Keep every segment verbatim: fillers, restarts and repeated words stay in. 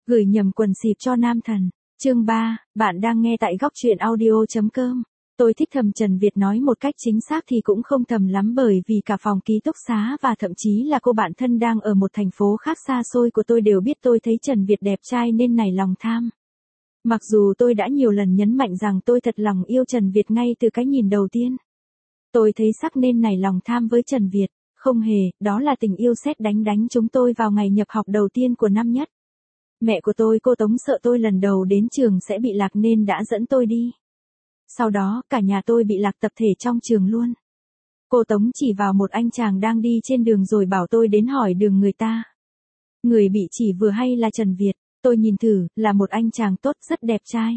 Gửi nhầm quần xịp cho nam thần. Chương ba, bạn đang nghe tại góc truyện audio.com. Tôi thích thầm Trần Việt nói một cách chính xác thì cũng không thầm lắm, bởi vì cả phòng ký túc xá và thậm chí là cô bạn thân đang ở một thành phố khác xa xôi của tôi đều biết tôi thấy Trần Việt đẹp trai nên nảy lòng tham. Mặc dù tôi đã nhiều lần nhấn mạnh rằng tôi thật lòng yêu Trần Việt ngay từ cái nhìn đầu tiên. Tôi thấy sắc nên nảy lòng tham với Trần Việt. Không hề, đó là tình yêu sét đánh đánh chúng tôi vào ngày nhập học đầu tiên của năm nhất. Mẹ của tôi, cô Tống, sợ tôi lần đầu đến trường sẽ bị lạc nên đã dẫn tôi đi. Sau đó, cả nhà tôi bị lạc tập thể trong trường luôn. Cô Tống chỉ vào một anh chàng đang đi trên đường rồi bảo tôi đến hỏi đường người ta. Người bị chỉ vừa hay là Trần Việt, tôi nhìn thử, là một anh chàng tốt, rất đẹp trai.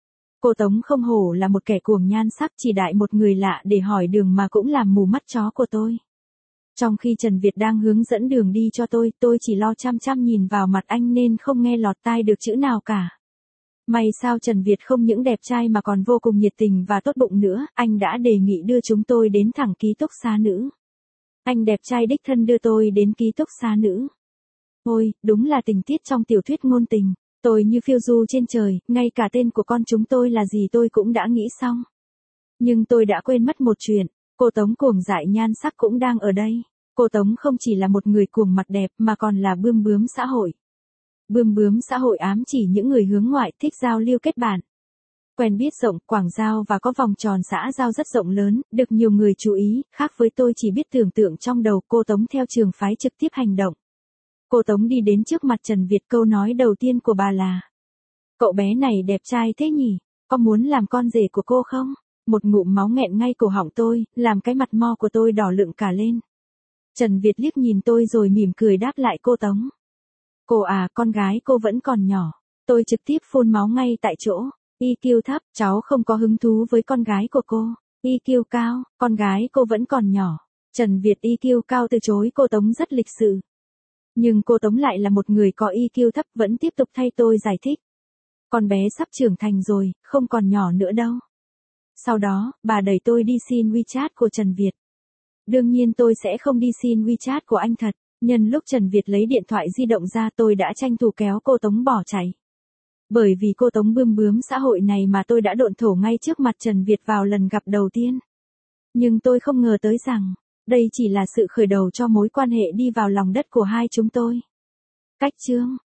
Cô Tống không hổ là một kẻ cuồng nhan sắc, chỉ đại một người lạ để hỏi đường mà cũng làm mù mắt chó của tôi. Trong khi Trần Việt đang hướng dẫn đường đi cho tôi, tôi chỉ lo chăm chăm nhìn vào mặt anh nên không nghe lọt tai được chữ nào cả. May sao Trần Việt không những đẹp trai mà còn vô cùng nhiệt tình và tốt bụng nữa, anh đã đề nghị đưa chúng tôi đến thẳng ký túc xá nữ. Anh đẹp trai đích thân đưa tôi đến ký túc xá nữ. Ôi, đúng là tình tiết trong tiểu thuyết ngôn tình, tôi như phiêu du trên trời, ngay cả tên của con chúng tôi là gì tôi cũng đã nghĩ xong. Nhưng tôi đã quên mất một chuyện. Cô Tống cuồng dại nhan sắc cũng đang ở đây. Cô Tống không chỉ là một người cuồng mặt đẹp mà còn là bươm bướm xã hội. Bươm bướm xã hội ám chỉ những người hướng ngoại, thích giao lưu kết bạn. Quen biết rộng, quảng giao và có vòng tròn xã giao rất rộng lớn, được nhiều người chú ý, khác với tôi chỉ biết tưởng tượng trong đầu. Cô Tống theo trường phái trực tiếp hành động. Cô Tống đi đến trước mặt Trần Việt, câu nói đầu tiên của bà là: "Cậu bé này đẹp trai thế nhỉ, có muốn làm con rể của cô không?" Một ngụm máu nghẹn ngay cổ họng tôi, làm cái mặt mo của tôi đỏ lựng cả lên. Trần Việt liếc nhìn tôi rồi mỉm cười đáp lại cô Tống. "Cô à, con gái cô vẫn còn nhỏ." Tôi trực tiếp phun máu ngay tại chỗ. i kiu thấp, cháu không có hứng thú với con gái của cô. i kiu cao, con gái cô vẫn còn nhỏ. Trần Việt i kiu cao từ chối cô Tống rất lịch sự. Nhưng cô Tống lại là một người có i kiu thấp, vẫn tiếp tục thay tôi giải thích. "Con bé sắp trưởng thành rồi, không còn nhỏ nữa đâu." Sau đó, bà đẩy tôi đi xin WeChat của Trần Việt. Đương nhiên tôi sẽ không đi xin WeChat của anh thật. Nhân lúc Trần Việt lấy điện thoại di động ra, tôi đã tranh thủ kéo cô Tống bỏ chạy. Bởi vì cô Tống bươm bướm xã hội này mà tôi đã độn thổ ngay trước mặt Trần Việt vào lần gặp đầu tiên. Nhưng tôi không ngờ tới rằng, đây chỉ là sự khởi đầu cho mối quan hệ đi vào lòng đất của hai chúng tôi. Cách chương